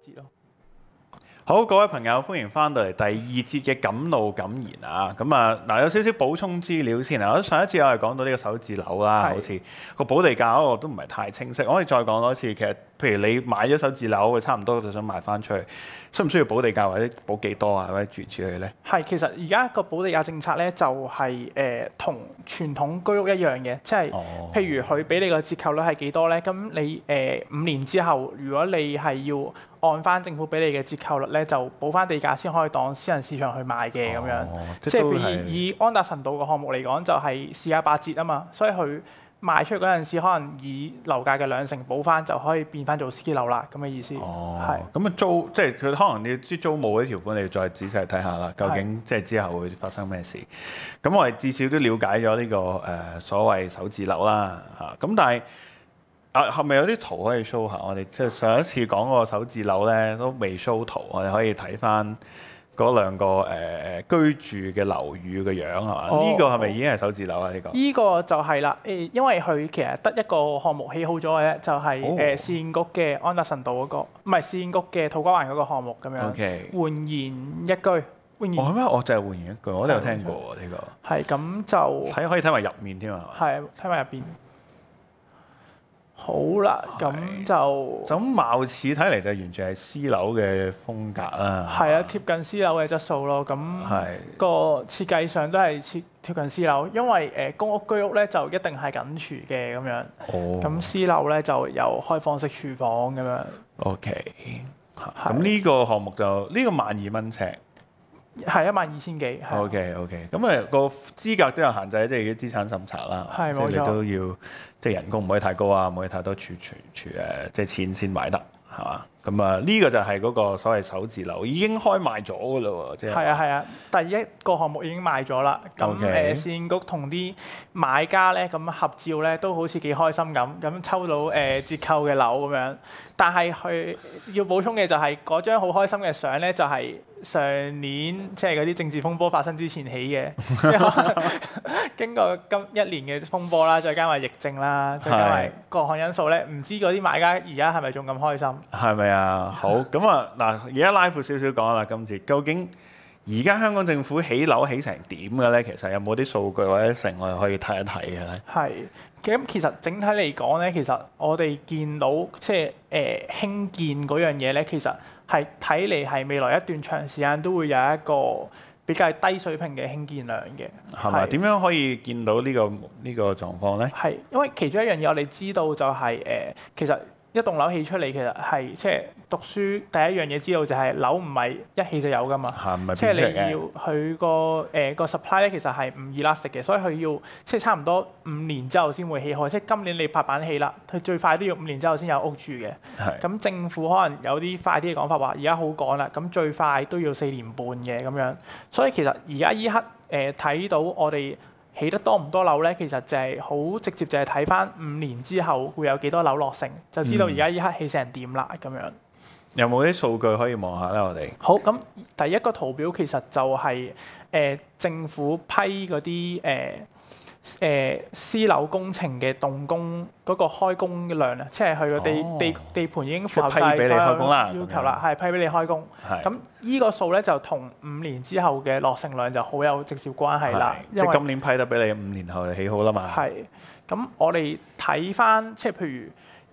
節咯。 好，各位朋友，歡迎翻到嚟第二節嘅敢怒敢言啊！咁啊，嗱有少少補充資料先啊。上一次我哋講到呢個首置樓啦，好似個補地價嗰個都唔係太清晰。我可以再講多次，其實譬如你買咗首置樓，差唔多就想賣翻出去，需唔需要補地價或者補幾多啊？或者住佢咧？ 係，其實而家個補地價政策咧就係同傳統居屋一樣嘅，即係譬如佢俾你個折扣率係幾多咧？咁你5年之後，如果你係要按翻政府俾你嘅折扣率咧，就補翻地價先可以當私人市場去賣嘅咁樣。即係譬如以安達臣道個項目嚟講，就係市價8折啊嘛，所以佢賣出去嗰陣時，可能以樓價嘅2成補翻，就可以變翻做私樓啦，咁嘅意思。係。 咁啊租，即係佢可能你啲租務嗰啲條款，你要再仔細睇下啦。究竟即係之後會發生咩事？咁我哋至少都了解咗呢個所謂首置樓啦嚇。咁但係係咪有啲圖可以 show 下？我哋即係上一次講個首置樓咧，都未 show 圖，我哋可以睇翻嗰兩個居住嘅樓宇嘅樣係嘛？呢個係咪已經係首置樓啊？呢個呢個就係啦，因為佢其實得一個項目起好咗嘅啫，就係市建局嘅安達臣道嗰個，唔係市建局嘅土瓜灣嗰個項目咁樣。煥然一居。 係咩？我就係煥然一居，我都有聽過喎呢個。 係咁就可以睇埋入面添啊！ 係睇埋入邊。好啦，咁就貌似睇嚟就完全係私樓嘅風格啦。 係啊，貼近私樓嘅質素咯。咁個設計上都係貼近私樓，因為公屋居屋咧就一定係緊廚嘅咁樣。咁私樓咧就有開放式廚房咁樣。 OK， 咁呢個項目就呢個12,000尺。 係12000幾。 OK，咁個資格都有限制，即係啲資產審查啦。 係冇錯。 即係你都要，即係人工唔可以太高啊，唔可以太多即係錢先買得，係嘛？咁啊，呢個就係嗰個所謂首置樓已經開賣咗㗎啦喎，即係。係啊，第一個項目已經賣咗啦。咁市建局同啲買家咧咁合照咧，都好似幾開心咁抽到折扣嘅樓咁樣。但係佢要補充嘅就係嗰張好開心嘅相咧，就係上年即係嗰啲政治風波發生之前起嘅，即係可能經過今1年嘅風波啦，再加埋疫症啦，再加埋各項因素咧，唔知嗰啲買家而家係咪仲咁開心？ 係咪啊？好，咁啊嗱，而家拉闊少少講啦，今次究竟而家香港政府起樓起成點嘅咧？其實有冇啲數據或者成我哋可以睇一睇嘅咧？ 係。咁其實整體嚟講咧，其實我哋見到即係興建嗰樣嘢咧，其實係睇嚟係未來一段長時間都會有一個比較低水平嘅興建量嘅。 係咪？點樣可以見到呢個狀況咧？ 係因為其中一樣嘢我哋知道就係其實一棟樓起出嚟其實係即係讀書第一樣嘢知道就係樓唔係一起就有㗎嘛，即係你要佢個 supply 咧其實係唔 elastic 嘅，所以佢要即係差唔多5年之後先會起好，即係今年你拍板起啦，佢最快都要5年之後先有屋住嘅。咁政府可能有啲快啲嘅講法話，而家好趕啦，咁最快都要4年半嘅咁樣，所以其實而家依刻睇到我哋起得多唔多樓咧，其實就係好直接，就係睇翻5年之後會有幾多樓落成，就知道而家依刻起成點啦咁樣。 有冇啲數據可以望下咧？我哋好，咁第一個圖表其實就係政府批嗰啲私樓工程嘅動工嗰個開工量啊，即係佢個地盤已經符合晒所有要求啦，係批俾你開工。咁依個數咧就同5年之後嘅落成量就好有直接關係啦。 即係今年批得俾你，5年後就起好啦嘛。 係。咁我哋睇翻即係譬如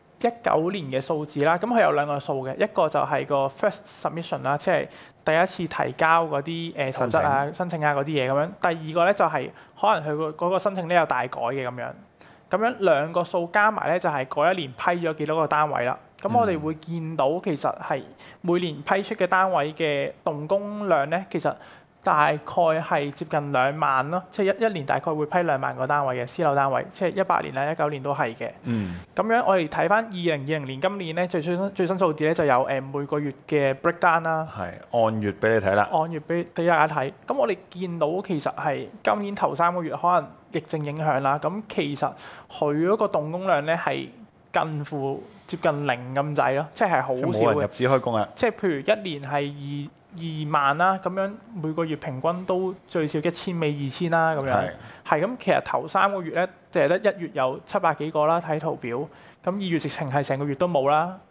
19年嘅數字啦，咁佢有2個數嘅，一個就係個 first submission 啦，即係第一次提交嗰啲實質啊、申請啊嗰啲嘢咁樣。第二個咧就係可能佢嗰個申請咧有大改嘅咁樣。咁樣2個數加埋咧就係嗰1年批咗幾多個單位啦。咁我哋會見到其實係每年批出嘅單位嘅動工量咧，其實大概係接近2萬咯，即係一年大概會批2萬個單位嘅私樓單位，即係18年啦、19年都係嘅。咁樣我哋睇翻2020年今年咧最新數字咧就有每個月嘅 breakdown 啦。 係按月俾你睇啦。 按月俾大家睇。咁我哋見到其實係今年頭3個月可能疫症影響啦，咁其實佢嗰個動工量咧係近乎接近0咁滯咯，即係好少嘅。 冇人入紙開工啊！ 即係譬如1年係2萬啦，咁樣每個月平均都最少1000尾2000啦，咁樣。係咁，其實頭3個月咧，淨係得1月有700幾個啦，睇圖表。咁2月直情係成個月都冇啦。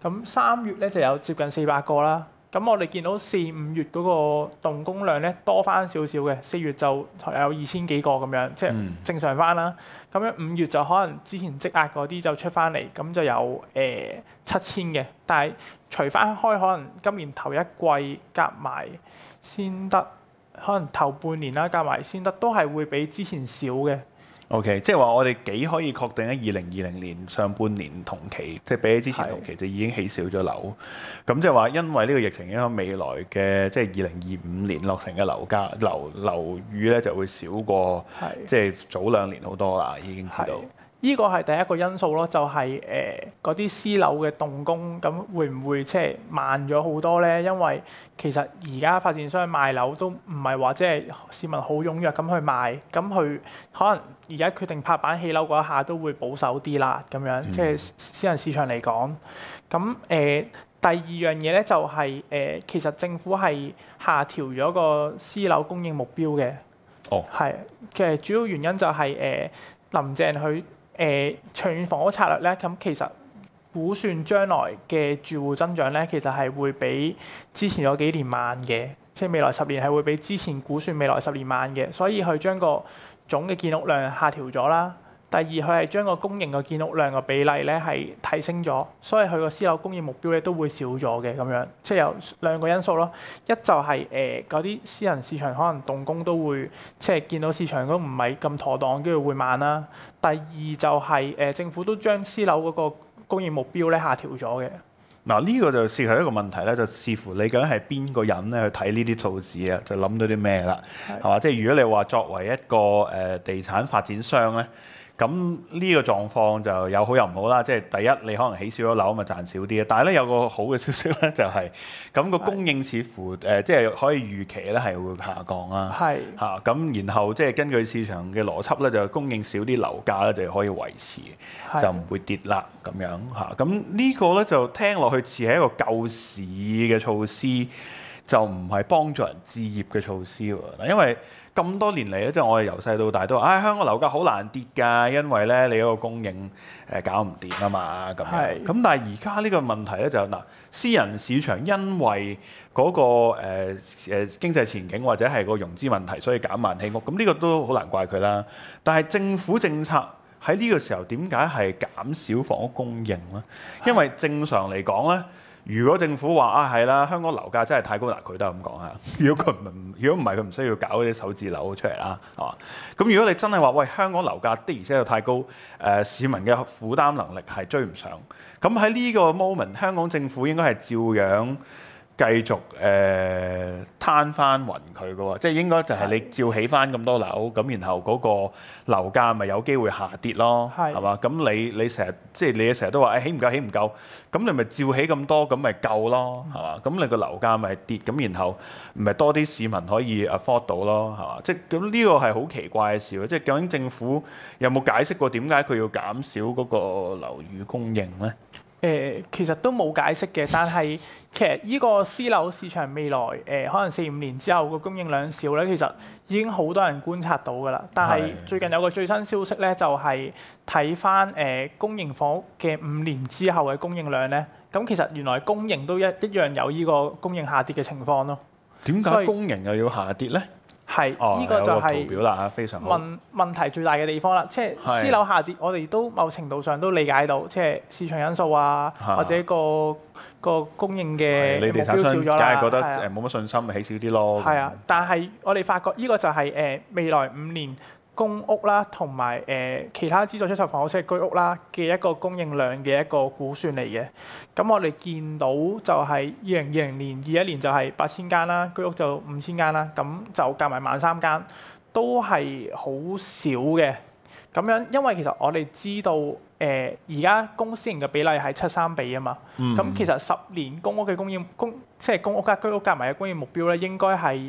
咁3月咧就有接近400個啦。咁我哋見到4、5月嗰個動工量咧多翻少少嘅，4月就有2000幾個咁樣，即係正常翻啦。咁樣5月就可能之前積壓嗰啲就出翻嚟，咁就有7000嘅。但係除翻開，可能今年頭一季夾埋先得，可能頭半年啦夾埋先得，都係會比之前少嘅。 OK， 即係話我哋幾可以確定喺2020年上半年同期，即係比起之前同期就已經起少咗樓。咁即係話因為呢個疫情影響未來嘅即係2025年落成嘅樓宇咧就會少過即係早2年好多啦，已經知道。 呢個係第一個因素咯，就係嗰啲私樓嘅動工，咁會唔會即係慢咗好多咧？因為其實而家發展商賣樓都唔係話即係市民好踴躍咁去賣，咁佢可能而家決定拍板起樓嗰一下都會保守啲啦，咁樣即係私人市場嚟講。咁第二樣嘢咧就係其實政府係下調咗個私樓供應目標嘅。係嘅主要原因就係林鄭佢長遠房屋策略咧，咁其實估算將來嘅住戶增長咧，其實係會比之前有幾年慢嘅，即係未來10年係會比之前估算未來10年慢嘅，所以佢將個總嘅建屋量下調咗啦。第二，佢係將個公營嘅建屋量嘅比例咧係提升咗，所以佢個私樓供應目標咧都會少咗嘅咁樣，即係有2個因素咯。一就係嗰啲私人市場可能動工都會即係見到市場都唔係咁妥當，跟住會慢啦。第二就係政府都將私樓嗰個供應目標咧下調咗嘅。 嗱，呢個就涉及一個問題咧，就視乎你究竟係邊個人咧去睇呢啲數字啊，就諗到啲咩啦，係嘛？即係如果你話作為一個地產發展商咧。咁呢個狀況就有好有唔好啦，即係第一你可能起少咗樓咪賺少啲，但係咧有個好嘅消息咧就係咁個供應似乎即係可以預期咧係會下降啦。嚇咁然後即係根據市場嘅邏輯咧，就供應少啲樓價咧就可以維持，就唔會跌啦咁樣嚇。咁呢個咧就聽落去似係一個救市嘅措施，就唔係幫助人置業嘅措施喎。因為咁多年嚟咧，即係我哋由細到大都話，香港樓價好難跌㗎，因為咧你嗰個供應搞唔掂啊嘛咁樣。咁但係而家呢個問題咧就嗱，私人市場因為嗰個經濟前景或者係個融資問題，所以減慢起屋。咁呢個都好難怪佢啦。但係政府政策喺呢個時候點解係減少房屋供應咧？因為正常嚟講咧。如果政府話係啦，香港樓價真係太高，嗱佢都係咁講嚇。如果唔係，佢唔需要搞啲首置樓出嚟啦，係嘛？咁如果你真係話喂，香港樓價的而且確太高，市民嘅負擔能力係追唔上。咁喺呢個 moment， 香港政府應該係照樣繼續攤翻勻佢嘅喎，即係應該就係你照起翻咁多樓，咁然後嗰個樓價咪有機會下跌咯，係嘛？咁你成日即係你成日都話起唔夠，咁你咪照起咁多，咁咪夠咯，係嘛？咁你個樓價咪跌，咁然後咪多啲市民可以 afford 到咯，係嘛？即係咁呢個係好奇怪嘅事，即係究竟政府有冇解釋過點解佢要減少嗰個樓宇供應咧？ 其實都冇解釋嘅，但係其實呢個私樓市場未來可能4、5年之後個供應量少咧，其實已經好多人觀察到㗎啦。但係最近有個最新消息咧，就係睇翻公營房屋嘅5年之後嘅供應量咧，咁其實原來公營都一樣有呢個供應下跌嘅情況咯。 點解公營又要下跌咧？ 係，呢個就係圖表啦，非常好。 問題最大嘅地方啦，即係私樓下跌，我哋都某程度上都理解到，即係市場因素啊，或者個供應嘅目標少咗啦。你地產商梗係覺得冇乜信心，咪起少啲咯。係啊， 但係我哋發覺呢個就係未來5年公屋啦，同埋其他資助出售房屋即係居屋啦嘅一個供應量嘅一個估算嚟嘅。咁我哋見到就係2020年、21年就係8000間啦，居屋就5000間啦，咁就夾埋13000間，都係好少嘅。咁樣因為其實我哋知道而家公私營嘅比例係7:3比啊嘛。咁其實10年公屋嘅即係公屋加居屋夾埋嘅供應目標咧，應該係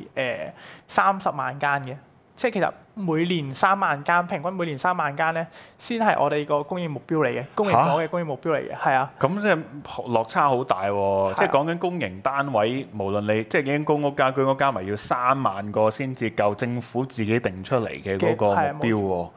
30萬間嘅。即係其實每年3萬間，平均每年3萬間咧，先係我哋個供應目標嚟嘅，公營房嘅供應目標嚟嘅，係啊。 咁即係落差好大喎，即係講緊公營單位，無論你即係已經公屋加居屋加埋要3萬個先至夠政府自己定出嚟嘅嗰個目標喎。咁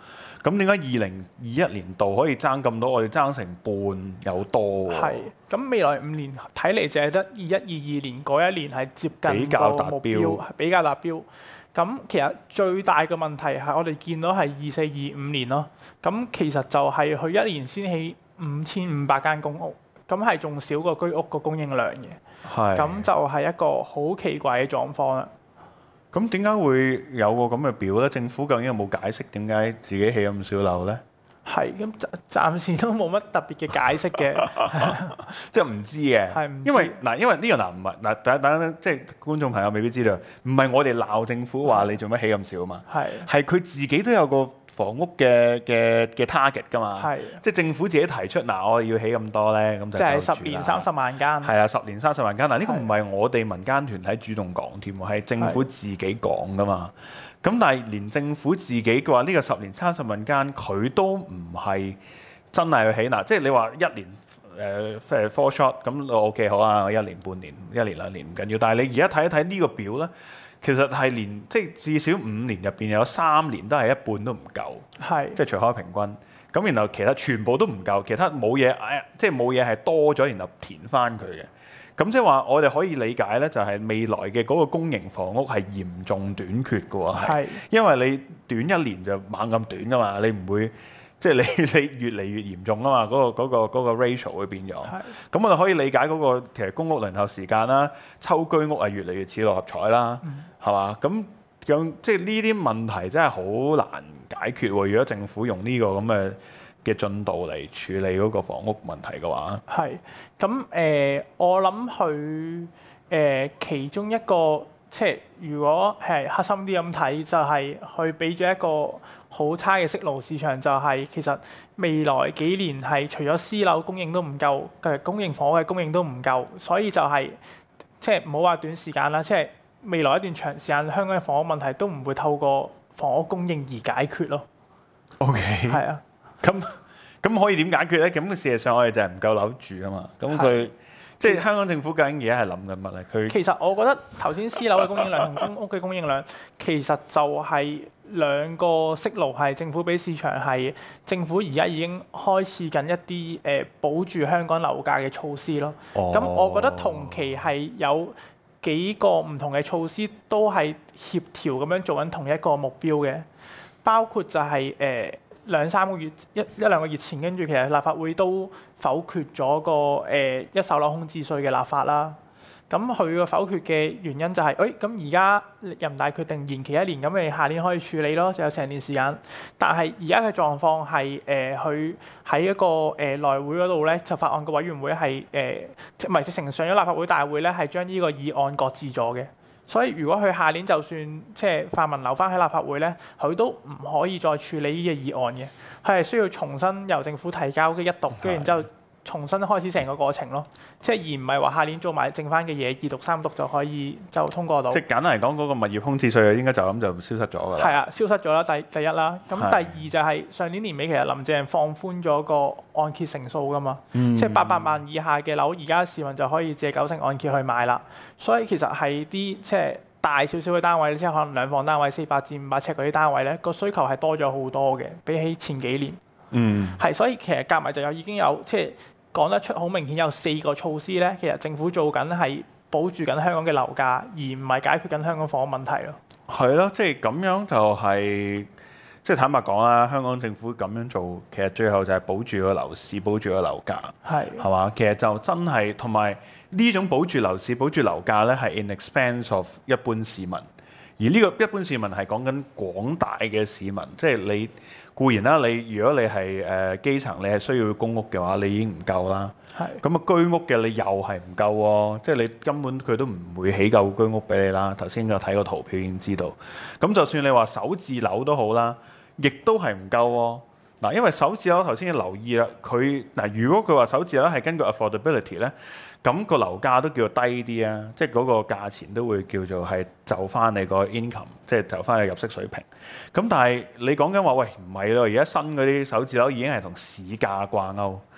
咁點解2021年度可以爭咁多？我哋爭成半有多喎。 係，咁未來5年睇嚟就係得21、22年嗰一年係接近個目標，比較達標。咁其實最大嘅問題係我哋見到係24、25年咯。咁其實就係佢一年先起5500間公屋，咁係仲少過居屋個供應量嘅。係。咁就係一個好奇怪嘅狀況啦。 咁點解會有個咁嘅表咧？政府究竟有冇解釋點解自己起咁少樓咧？ 係，咁暫時都冇乜特別嘅解釋嘅， 即係唔知嘅。係唔知。因為呢個唔係嗱，等即係觀眾朋友未必知道，唔係我哋鬧政府話你做乜起咁少啊嘛。係佢自己都有個房屋嘅 target 㗎嘛。係。即係政府自己提出嗱，我哋要起咁多咧，咁就即係10年30萬間。係啊，10年30萬間。嗱，呢個唔係我哋民間團體主動講添喎，係政府自己講㗎嘛。咁但係連政府自己嘅話，呢個10年30萬間，佢都唔係真係去起嗱。即係你話1年four shot 咁 OK 好啊，1年半年1年2年唔緊要。但係你而家睇一睇呢個表咧，其實係連即係至少5年入邊有3年都係一半都唔夠，係即係除開平均。咁然後其他全部都唔夠，其他冇嘢，即係冇嘢係多咗，然後填翻佢嘅。咁即係話，我哋可以理解咧，就係未來嘅嗰個公營房屋係嚴重短缺嘅喎，係，因為你短1年就猛咁短噶嘛，你唔會即係你越嚟越嚴重啊嘛，嗰個 ratio 會變咗。咁我哋可以理解嗰個其實公屋輪候時間啦，抽居屋係越嚟越似六合彩啦，係嘛？咁即係呢啲問題真係好難解決喎。如果政府用呢個咁嘅進度嚟處理嗰個房屋問題嘅話，係咁我諗佢其中一個即係如果係黑心啲咁睇，就係佢俾咗一個好差嘅息路市場，就係其實未來幾年係除咗私樓供應都唔夠，公營房屋嘅供應都唔夠，所以就係即係唔好話短時間啦，即係未來一段長時間香港嘅房屋問題都唔會透過房屋供應而解決咯。OK，係啊。咁可以點解決咧？咁事實上我哋就係唔夠樓住啊嘛。咁佢即係香港政府究竟而家係諗緊乜咧？佢其實我覺得頭先私樓嘅供應量同公屋嘅供應量其實就係兩個息路，係政府俾市場，係政府而家已經開始緊一啲保住香港樓價嘅措施咯。咁我覺得同期係有幾個唔同嘅措施都係協調咁樣做緊同一個目標嘅，包括就係2-3個月一兩個月前，跟住其實立法會都否決咗個一手樓空置稅嘅立法啦。咁佢個否決嘅原因就係，咁而家人大決定延期1年，咁你下年可以處理咯，就有成年時間。但係而家嘅狀況係佢喺一個內會嗰度咧，就法案個委員會係唔係直情上咗立法會大會咧，係將呢個議案擱置咗嘅。所以如果佢下年就算即係泛民留翻喺立法會咧，佢都唔可以再處理呢個議案嘅，佢係需要重新由政府提交嘅一讀，跟住然之後重新開始成個過程咯。即係而唔係話下年做埋剩翻嘅嘢，2讀3讀就可以就通過到。即係簡單嚟講，嗰個物業空置稅應該就咁就消失咗㗎啦。係啊，消失咗啦，第一啦。咁第二就係上年年尾其實林鄭放寬咗個按揭成數㗎嘛，即係800萬以下嘅樓，而家市民就可以借90成按揭去買啦。所以其實係啲即係大少少嘅單位，即係可能2房單位400至500尺嗰啲單位咧，個需求係多咗好多嘅，比起前幾年。係，所以其實夾埋就已經有即係講得出好明顯有4個措施咧，其實政府做緊係保住緊香港嘅樓價，而唔係解決緊香港房屋問題咯。係咯，即係咁樣就係即係坦白講啦，香港政府咁樣做，其實最後就係保住個樓市，保住個樓價，係嘛？其實就真係同埋呢種保住樓市、保住樓價咧，係 in expense of 一般市民。而呢個一般市民係講緊廣大嘅市民，即係你固然啦，如果你係基層，你係需要公屋嘅話，你已經唔夠啦。咁啊，居屋嘅你又係唔夠喎，即係你根本佢都唔會起夠居屋俾你啦。頭先我睇個圖片已經知道。咁就算你話首置樓都好啦，亦都係唔夠喎。嗱，因為首置樓頭先要留意啦，如果佢話首置樓係根據 affordability 咧。咁個樓價都叫做低啲啊，即係嗰個價錢都會叫做係就翻你個 income，即係就翻你入息水平。咁但係你講緊話，喂唔係咯，而家新嗰啲首置樓已經係同市價掛鈎，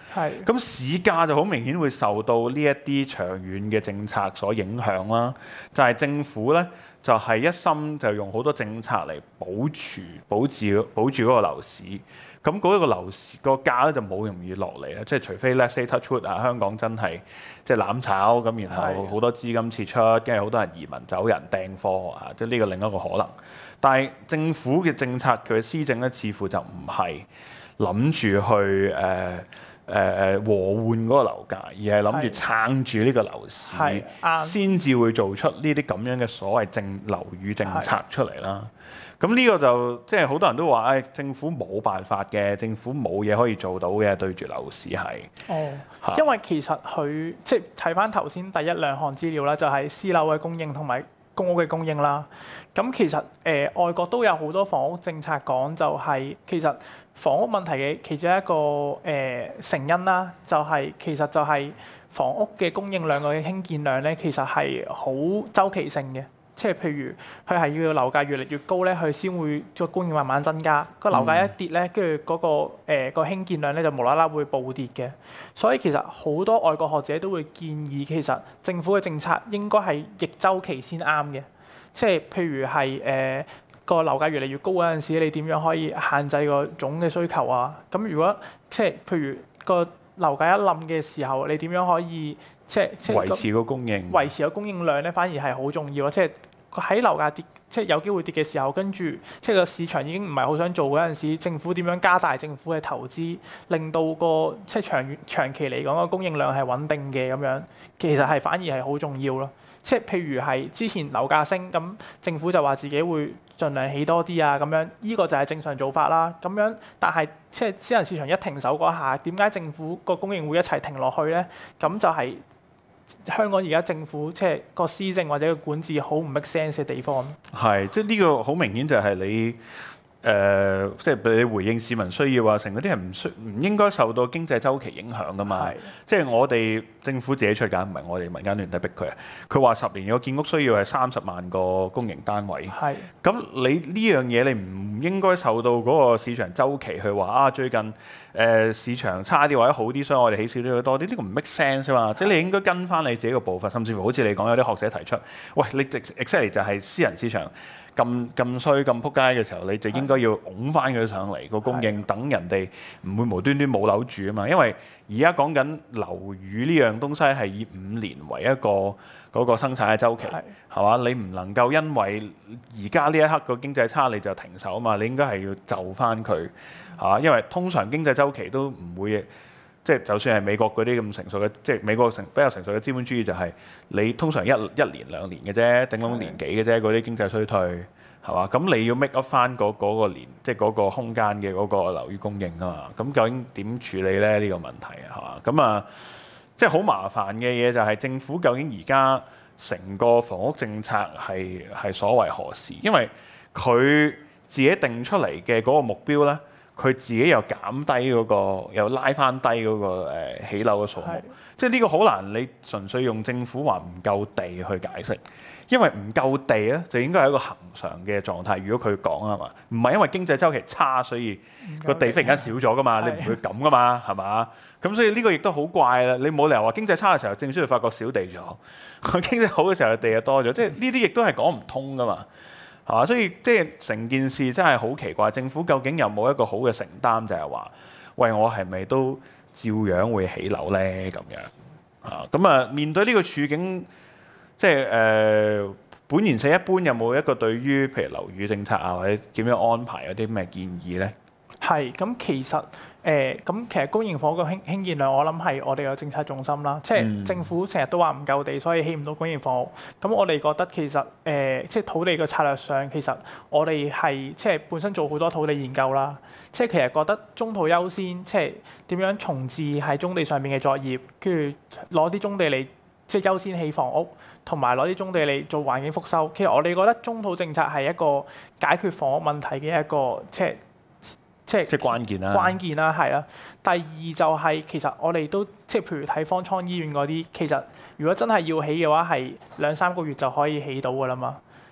係。 咁市價就好明顯會受到呢一啲長遠嘅政策所影響啦。就係政府咧，就係一心就用好多政策嚟保住嗰個樓市。咁嗰個樓市個價咧就冇容易落嚟啦，即係除非 let's say touch wood 啊，香港真係即係攬炒咁，然後好多資金撤出，跟住好多人移民走人訂貨啊，即係呢個另一個可能。但係政府嘅政策佢嘅施政咧，似乎就唔係諗住去和緩嗰個樓價，而係諗住撐住呢個樓市，先至會做出呢啲咁樣嘅所謂樓宇政策出嚟啦。咁呢個就即係好多人都話，政府冇辦法嘅，政府冇嘢可以做到嘅，對住樓市係。 因為其實佢即係睇翻頭先第一兩項資料啦，就係私樓嘅供應同埋公屋嘅供應啦。咁其實外國都有好多房屋政策講，就係其實房屋問題嘅其中一個成因啦，其實就係房屋嘅供應量嘅興建量咧，其實係好周期性嘅。即係譬如佢係要樓價越嚟越高咧，佢先會個供應慢慢增加。個樓價一跌咧，跟住嗰個興建量咧就無啦啦會暴跌嘅。所以其實好多外國學者都會建議，其實政府嘅政策應該係逆周期先啱嘅。即係譬如係個樓價越嚟越高嗰陣時，你點樣可以限制個總嘅需求啊？咁如果即係譬如個樓價一冧嘅時候，你點樣可以即係維持個供應？ 維持個供應量咧，反而係好重要咯。即係喺樓價跌，即係有機會跌嘅時候，跟住即係個市場已經唔係好想做嗰陣時，政府點樣加大政府嘅投資，令到個即係長期嚟講個供應量係穩定嘅咁樣，其實係反而係好重要咯。即係譬如係之前樓價升，咁政府就話自己會盡量起多啲啊，咁樣呢個就係正常做法啦。咁樣，但係即係私人市場一停手嗰下，點解政府個供應會一齊停落去咧？咁就係香港而家政府即係個施政或者個管治好唔 make sense 嘅地方。 係，即係呢個好明顯就係你。即係你回應市民需要啊，成嗰啲係唔應該受到經濟周期影響噶嘛？即係我哋政府自己出緊，唔係我哋民間團體逼佢啊。佢話10年個建屋需要係30萬個公營單位。咁你呢樣嘢你唔應該受到嗰個市場周期去話啊，最近市場差啲或者好啲，所以我哋起少啲多啲，呢個唔 make sense 啊嘛。即係你應該跟翻你自己個步伐，甚至乎好似你講有啲學者提出，喂，你 exactly 就係私人市場。咁衰咁撲街嘅時候，你就應該要拱翻佢上嚟個供應，等人哋唔會無端端冇樓住啊嘛。因為而家講緊樓宇呢樣東西係以5年為一個嗰個生產嘅週期，係嘛？你唔能夠因為而家呢一刻個經濟差你就停手啊嘛。你應該係要就翻佢嚇，因為通常經濟週期都唔會。即係就算係美國嗰啲咁成熟嘅，即係美國比較成熟嘅資本主義就係你通常一年2年嘅啫，頂籠年幾嘅啫，嗰啲經濟衰退係嘛？咁你要 make up 翻嗰個年，即係嗰個空間嘅嗰個樓宇供應啊嘛。咁究竟點處理咧？呢個問題係嘛？咁啊，即係好麻煩嘅嘢就係政府究竟而家成個房屋政策係所為何事？因為佢自己定出嚟嘅嗰個目標咧。佢自己又減低嗰個，又拉翻低嗰個起樓嘅數目，即係呢個好難。你純粹用政府話唔夠地去解釋，因為唔夠地咧就應該係一個恒常嘅狀態。如果佢講啊嘛，唔係因為經濟周期差，所以個地忽然間少咗噶嘛，你唔會咁噶嘛，係嘛？咁所以呢個亦都好怪啦。你冇理由話經濟差嘅時候，政府就發覺少地咗；經濟好嘅時候，地就多咗。即係呢啲亦都係講唔通噶嘛。所以即係成件事真係好奇怪，政府究竟有冇一個好嘅承擔，就係話，喂，我係咪都照樣會起樓咧？咁樣咁啊，面對呢個處境，即係本研社一般有冇一個對於譬如樓宇政策啊，或者點樣安排有啲咩建議咧？係咁，其實公營房屋嘅興建量，我諗係我哋嘅政策重心啦。即係政府成日都話唔夠地，所以起唔到公營房屋。咁我哋覺得其實即係土地嘅策略上，其實我哋係即係本身做好多土地研究啦。即係其實覺得中途優先，即係點樣重置喺棕地上面嘅作業，跟住攞啲棕地嚟即係優先起房屋，同埋攞啲棕地嚟做環境復修。其實我哋覺得中土政策係一個解決房屋問題嘅一個即係關鍵啦，係啦。第二就係其實我哋都即係譬如睇方艙醫院嗰啲，其實如果真係要起嘅話，係2-3個月就可以起到㗎啦嘛。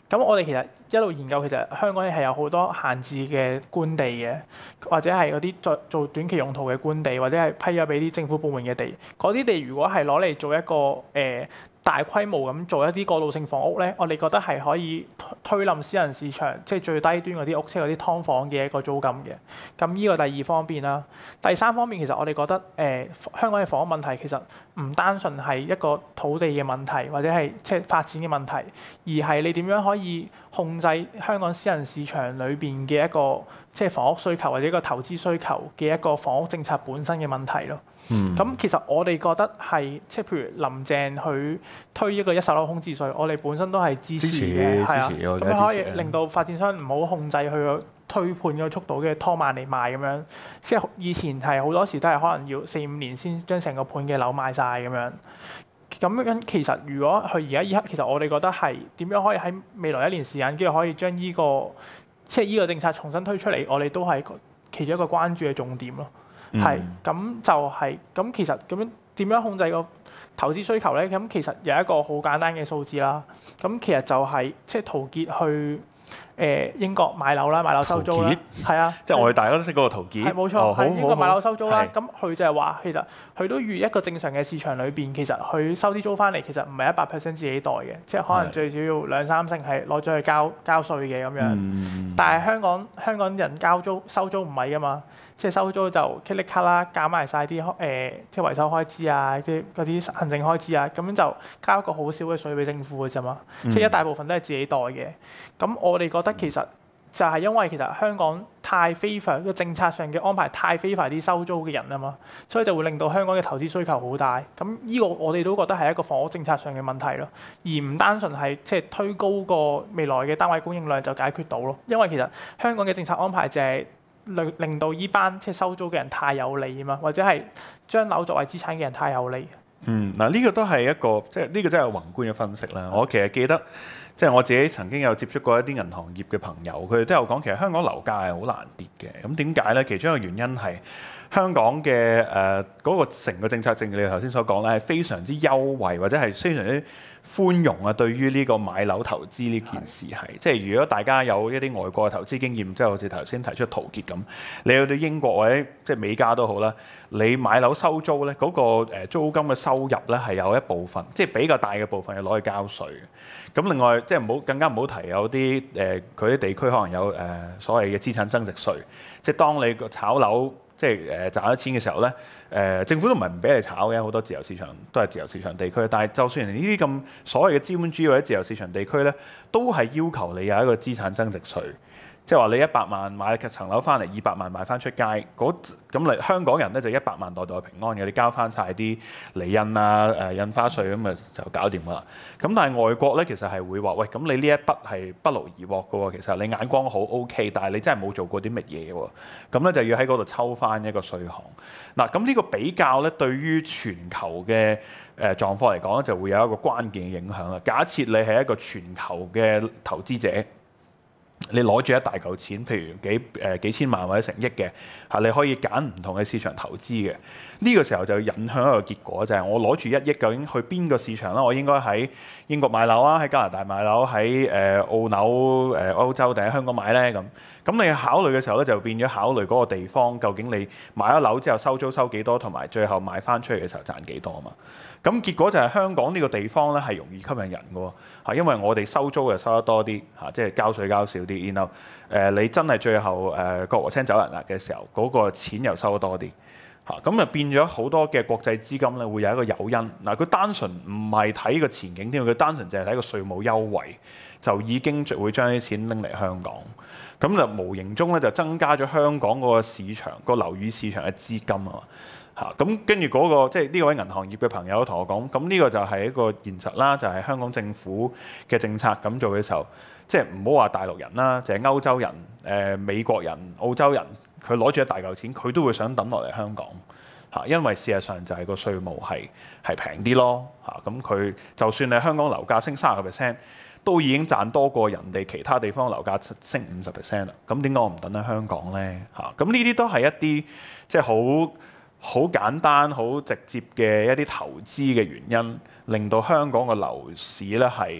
咁我哋其實一路研究，其實香港係有好多閒置嘅官地嘅，或者係嗰啲做短期用途嘅官地，或者係批咗俾啲政府部門嘅地。嗰啲地如果係攞嚟做一個大規模咁做一啲過渡性房屋咧，我哋覺得係可以推冧私人市場，即係最低端嗰啲屋，即係嗰啲劏房嘅一個租金嘅。咁呢個第二方面啦。第三方面，其實我哋覺得香港嘅房屋問題其實唔單純係一個土地嘅問題，或者係即係發展嘅問題，而係你點樣可以控制香港私人市場裏邊嘅一個即係房屋需求或者一個投資需求嘅一個房屋政策本身嘅問題咯。咁其實我哋覺得係即係譬如林鄭佢推一個一手樓空置稅，我哋本身都係支持嘅，係啊，咁可以令到發展商唔好控制佢個推判嘅速度，跟住拖慢嚟賣咁樣。即係以前係好多時都係可能要4-5年先將成個盤嘅樓賣晒咁樣。咁樣其實如果佢而家依刻，其實我哋覺得係點樣可以喺未來1年時間，跟住可以將呢個即係呢個政策重新推出嚟，我哋都係其中一個關注嘅重點咯。係咁就係咁，其實咁樣點樣控制個投資需求咧？咁其實有一個好簡單嘅數字啦。咁其實就係即係陶傑去英國買樓啦，買樓收租啦，係啊， 即係我哋大家都識嗰個陶傑， 係冇錯，喺英國買樓收租啦。咁佢就係話，其實佢都預一個正常嘅市場裏邊，其實佢收啲租翻嚟，其實唔係100%自己袋嘅，即係可能最少要2-3成係攞咗去交稅嘅咁樣。但係香港人收租唔係噶嘛。即係收租就噼哩卡啦，加埋晒啲即係維修開支啊，嗰啲行政開支啊，咁樣就交一個好少嘅稅俾政府嘅啫嘛。即係一大部分都係自己袋嘅。咁我哋覺得其實就係因為其實香港太favor個政策上嘅安排太favor啲收租嘅人啊嘛，所以就會令到香港嘅投資需求好大。咁呢個我哋都覺得係一個房屋政策上嘅問題咯，而唔單純係即係推高個未來嘅單位供應量就解決到咯。因為其實香港嘅政策安排就係令到依班即係收租嘅人太有利啊嘛，或者係將樓作為資產嘅人太有利。 嗱呢個都係一個即係呢個真係宏觀嘅分析啦。我其實記得即係我自己曾經有接觸過一啲銀行業嘅朋友，佢哋都有講其實香港樓價係好難跌嘅。咁點解咧？其中一個原因係香港嘅嗰個成個政策，正如你頭先所講咧，係非常之優惠或者係非常之寬容啊。對於呢個買樓投資呢件事係，即係如果大家有一啲外國嘅投資經驗，即係好似頭先提出陶傑咁，你去到英國或者即係美加都好啦，你買樓收租咧，嗰個租金嘅收入咧係有一部分，即係比較大嘅部分係攞去交稅嘅。咁另外即係更加唔好提有啲佢啲地區可能有所謂嘅資產增值稅，即係當你個炒樓即係賺咗錢嘅時候咧，政府都唔係唔俾你炒嘅，好多自由市場都係自由市場地區。但係就算呢啲咁所謂嘅資本主義或者自由市場地區咧，都係要求你有一個資產增值稅。即係話你100萬買層樓翻嚟，200萬賣翻出街，咁嚟香港人咧就100萬代代平安嘅，你交翻晒啲釐印啊、印花稅咁啊就搞掂㗎啦。咁但係外國咧其實係會話，喂，咁你呢一筆係不勞而獲嘅喎，其實你眼光好 OK， 但係你真係冇做過啲乜嘢喎，咁咧就要喺嗰度抽翻一個稅項。嗱，咁呢個比較咧對於全球嘅狀況嚟講咧就會有一個關鍵嘅影響啦。假設你係一個全球嘅投資者。你攞住一大嚿錢，譬如幾千萬或者成億嘅，你可以揀唔同嘅市場投資嘅。呢個時候就引向一個結果，就係我攞住1億，究竟去邊個市場啦？我應該喺英國買樓啊，喺加拿大買樓，喺澳紐、歐洲定喺香港買咧？咁你考慮嘅時候咧，就變咗考慮嗰個地方究竟你買咗樓之後收租收幾多，同埋最後賣翻出去嘅時候賺幾多啊嘛？咁結果就係香港呢個地方咧係容易吸引人嘅喎，因為我哋收租又收得多啲，即係交稅交少啲，然後你真係最後割禾青走人啦嘅時候，嗰個錢又收得多啲，咁就變咗好多嘅國際資金咧會有一個誘因。嗱，佢單純唔係睇個前景添，佢單純就係睇個稅務優惠，就已經會將啲錢拎嚟香港，咁就無形中咧就增加咗香港個市場個樓宇市場嘅資金啊。咁跟住嗰個即係呢位銀行業嘅朋友同我講，咁呢個就係一個現實啦，就係香港政府嘅政策咁做嘅時候，即係唔好話大陸人啦，就係歐洲人、美國人、澳洲人，佢攞住一大嚿錢，佢都會想等落嚟香港，因為事實上就係個稅務係平啲咯，咁佢就算係香港樓價升30%，都已經賺多過人哋其他地方樓價升50%啦。咁點解我唔等喺香港咧？咁呢啲都係一啲即係好簡單、好直接嘅一啲投資嘅原因，令到香港嘅樓市咧係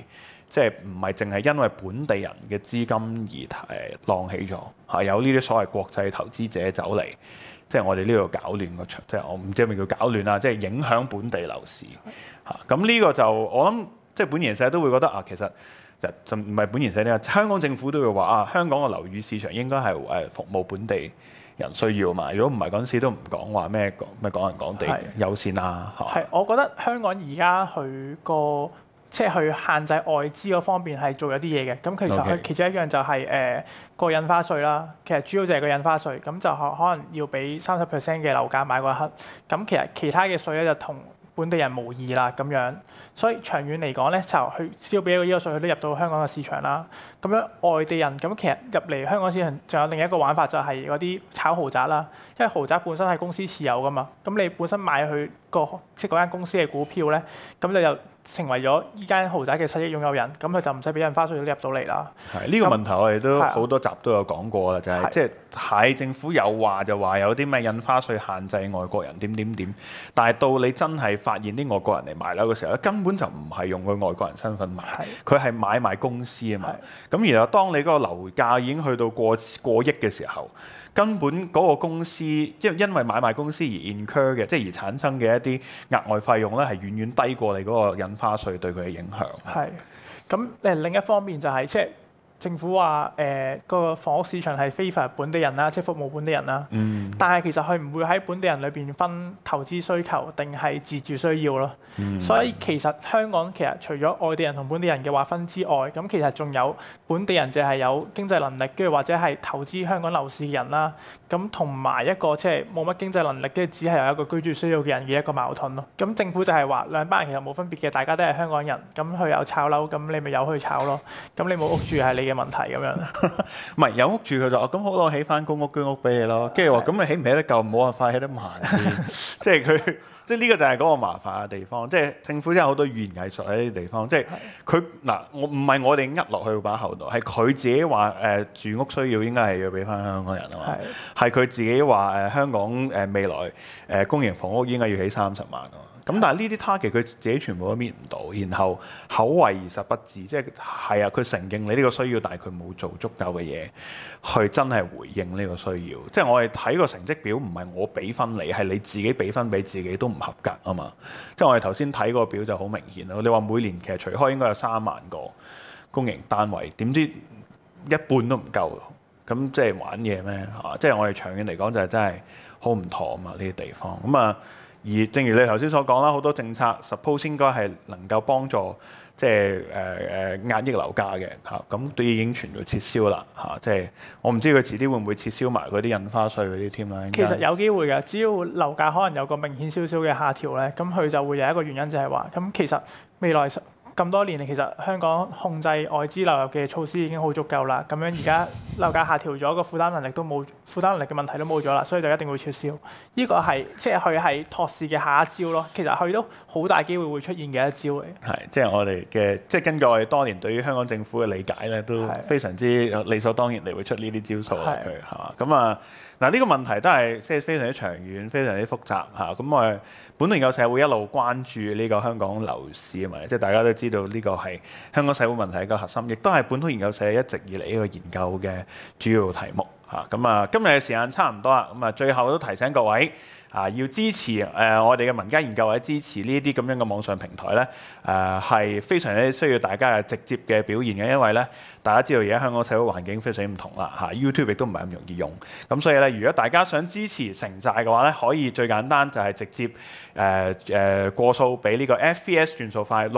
即係唔係淨係因為本地人嘅資金而浪起咗，係有呢啲所謂國際投資者走嚟，即係我哋呢度搞亂個場，即係我唔知係咪叫搞亂啦，即係影響本地樓市嚇。咁呢個就我諗，即係本研社都會覺得啊，其實就唔係本研社呢，香港政府都會話啊，香港嘅樓宇市場應該係服務本地人需要嘛。如果唔係嗰陣時都唔講話咩港人港地優先啦。 係，我覺得香港而家佢個即係去限制外資嗰方面係做咗啲嘢嘅。咁其實佢其中一樣就係個印花稅啦。其實主要就係個印花稅，咁就可能要俾30% 嘅樓價買嗰一刻。咁其實其他嘅稅咧就同本地人無異啦咁樣，所以長遠嚟講咧，就佢只要俾一個呢個稅，佢都入到香港嘅市場啦。咁樣外地人咁其實入嚟香港市場，仲有另一個玩法就係嗰啲炒豪宅啦。因為豪宅本身係公司持有噶嘛，咁你本身買佢即係嗰間公司嘅股票咧，咁你就成為咗依間豪宅嘅實益擁有人，咁佢就唔使俾印花稅都入到嚟啦。 係呢個問題，我哋都好多集都有講過啦，就係即係政府有話就話有啲咩印花稅限制外國人點，但係到你真係發現啲外國人嚟買樓嘅時候咧，根本就唔係用佢外國人身份買，佢係買賣公司啊嘛。咁然後當你嗰個樓價已經去到過億嘅時候，根本嗰個公司因為買賣公司而 incur 嘅，即係而產生嘅一啲額外費用咧，係遠遠低過你嗰個印花稅對佢嘅影響。係， 咁另一方面就係即係政府話個房屋市場係非法本地人啦，即係服務本地人啦。但係其實佢唔會喺本地人裏邊分投資需求定係自住需要咯。所以其實香港其實除咗外地人同本地人嘅劃分之外，咁其實仲有本地人就係有經濟能力，跟住或者係投資香港樓市嘅人啦。咁同埋一個即係冇乜經濟能力，跟住只係有一個居住需要嘅人嘅一個矛盾咯。咁政府就係話兩班人其實冇分別嘅，大家都係香港人。咁佢有炒樓，咁你咪由佢炒咯。咁你冇屋住係你嘅問題咁樣。 唔係有屋住佢就咁好咯，起翻公屋居屋俾你咯。跟住話咁你起唔起得夠，冇辦法起得慢啲。即係佢，即係呢個就係嗰個麻煩嘅地方。即係政府真係好多語言藝術喺呢啲地方。即係佢嗱，唔係我哋落去把口度，係佢自己話住屋需要應該係要俾翻香港人啊嘛。係佢自己話香港未來公營房屋應該要起30萬啊嘛。咁但係呢啲 target 佢自己全部都搣唔到，然後口惠而實不至，即係啊，佢承認你呢個需要，但係佢冇做足夠嘅嘢去真係回應呢個需要。即係我哋睇個成績表，唔係我俾分你，係你自己俾分俾自己都唔合格啊嘛。即係我哋頭先睇個表就好明顯啦。你話每年其實除開應該有3萬個公營單位，點知一半都唔夠，咁即係玩嘢咩？即係我哋長遠嚟講就係真係好唔妥啊嘛呢啲地方咁啊。而正如你頭先所講啦，好多政策 suppose 應該係能夠幫助即係壓抑樓價嘅嚇，咁都已經全部撤銷啦嚇，即係我唔知佢遲啲會唔會撤銷埋嗰啲印花稅嗰啲添啦。 其實有機會嘅，只要樓價可能有個明顯少少嘅下調咧，咁佢就會有一個原因就係話，咁其實未來咁多年嚟，其實香港控制外資流入嘅措施已經好足夠啦。咁樣而家樓價下調咗，個負擔能力都冇，負擔能力嘅問題都冇咗啦，所以就一定會撤銷。呢個係即係佢係托市嘅下一招咯。其實佢都好大機會會出現嘅一招嚟。 係，即係我哋嘅，即係根據我哋多年對於香港政府嘅理解咧，都非常之理所當然地會出呢啲招數啦。佢係嘛？咁啊嗱，呢個問題都係即係非常之長遠、非常之複雜嚇。咁我哋本土研究社會一路關注呢個香港樓市啊嘛，即係大家都知道呢個係香港社會問題一個核心，亦都係本土研究社一直以嚟呢個研究嘅主要題目嚇。咁啊，今日嘅時間差唔多啦，咁啊，最後都提醒各位啊，要支持我哋嘅民間研究或者支持呢啲咁樣嘅網上平台咧，係非常之需要大家嘅直接嘅表現嘅，因為咧大家知道而家香港社會環境非常之唔同啦嚇，YouTube 亦都唔係咁容易用，咁所以咧，如果大家想支持城寨嘅話咧，可以最簡單就係直接過數俾呢個 FPS 轉數快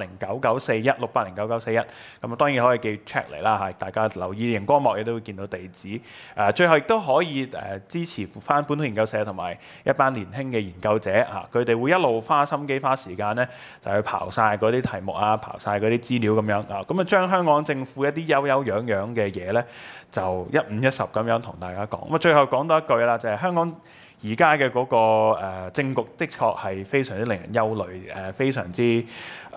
68099416809941，咁啊當然可以寄 check 嚟啦嚇，大家留意熒光幕亦都會見到地址。最後亦都可以支持翻本土研究社同埋一班年輕嘅研究者嚇，佢哋會一路花心機花時間咧，就去刨晒嗰啲題目啊，刨晒嗰啲資料咁樣啊，咁啊將香港政府一啲優優樣樣嘅嘢咧，就1、5、10咁樣同大家講。咁啊最後講多一句啦，就係香港而家嘅嗰個政局的確係非常之令人憂慮，非常之即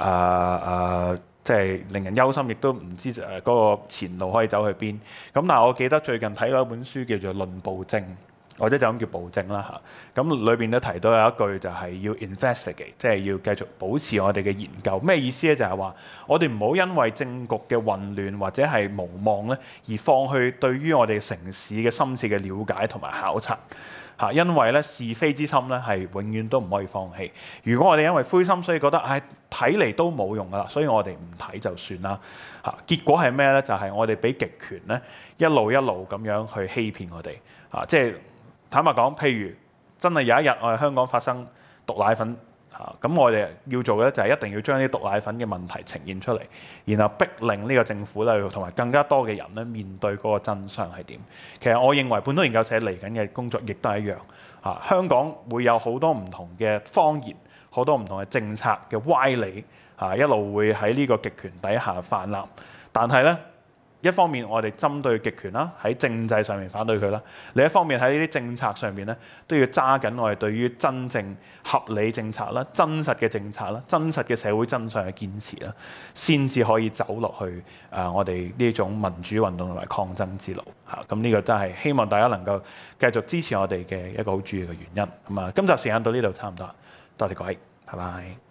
係令人憂心，亦都唔知嗰個前路可以走去邊。咁但係我記得最近睇過一本書叫做《論暴政》 或者就咁叫暴政啦嚇。咁裏邊都提到有一句就係要 investigate，即係要繼續保持我哋嘅研究。咩意思咧？就係話我哋唔好因為政局嘅混亂或者係無望咧，而放棄對於我哋城市嘅深切嘅了解同埋考察。嚇，因為咧是非之心咧係永遠都唔可以放棄。如果我哋因為灰心所以覺得睇嚟都冇用噶啦，所以我哋唔睇就算啦。嚇，結果係咩咧？就係我哋俾極權咧一路咁樣去欺騙我哋。嚇，即係坦白講，譬如真係有一日我哋香港發生毒奶粉。咁我哋要做嘅就係一定要將啲毒奶粉嘅問題呈現出嚟，然後逼令呢個政府咧同埋更加多嘅人咧面對嗰個真相係點。其實我認為本土研究社嚟緊嘅工作亦都係一樣。香港會有好多唔同嘅謊言，好多唔同嘅政策嘅歪理，一路會喺呢個極權底下泛濫。但係咧，一方面我哋針對極權啦，喺政制上面反對佢啦；另一方面喺呢啲政策上面咧，都要揸緊我哋對於真正合理政策啦、真實嘅政策啦、真實嘅社會真相嘅堅持啦，先至可以走落去我哋呢種民主運動同埋抗爭之路嚇。咁呢個真係希望大家能夠繼續支持我哋嘅一個好主要嘅原因。咁今集時間到呢度差唔多，多謝各位，拜拜。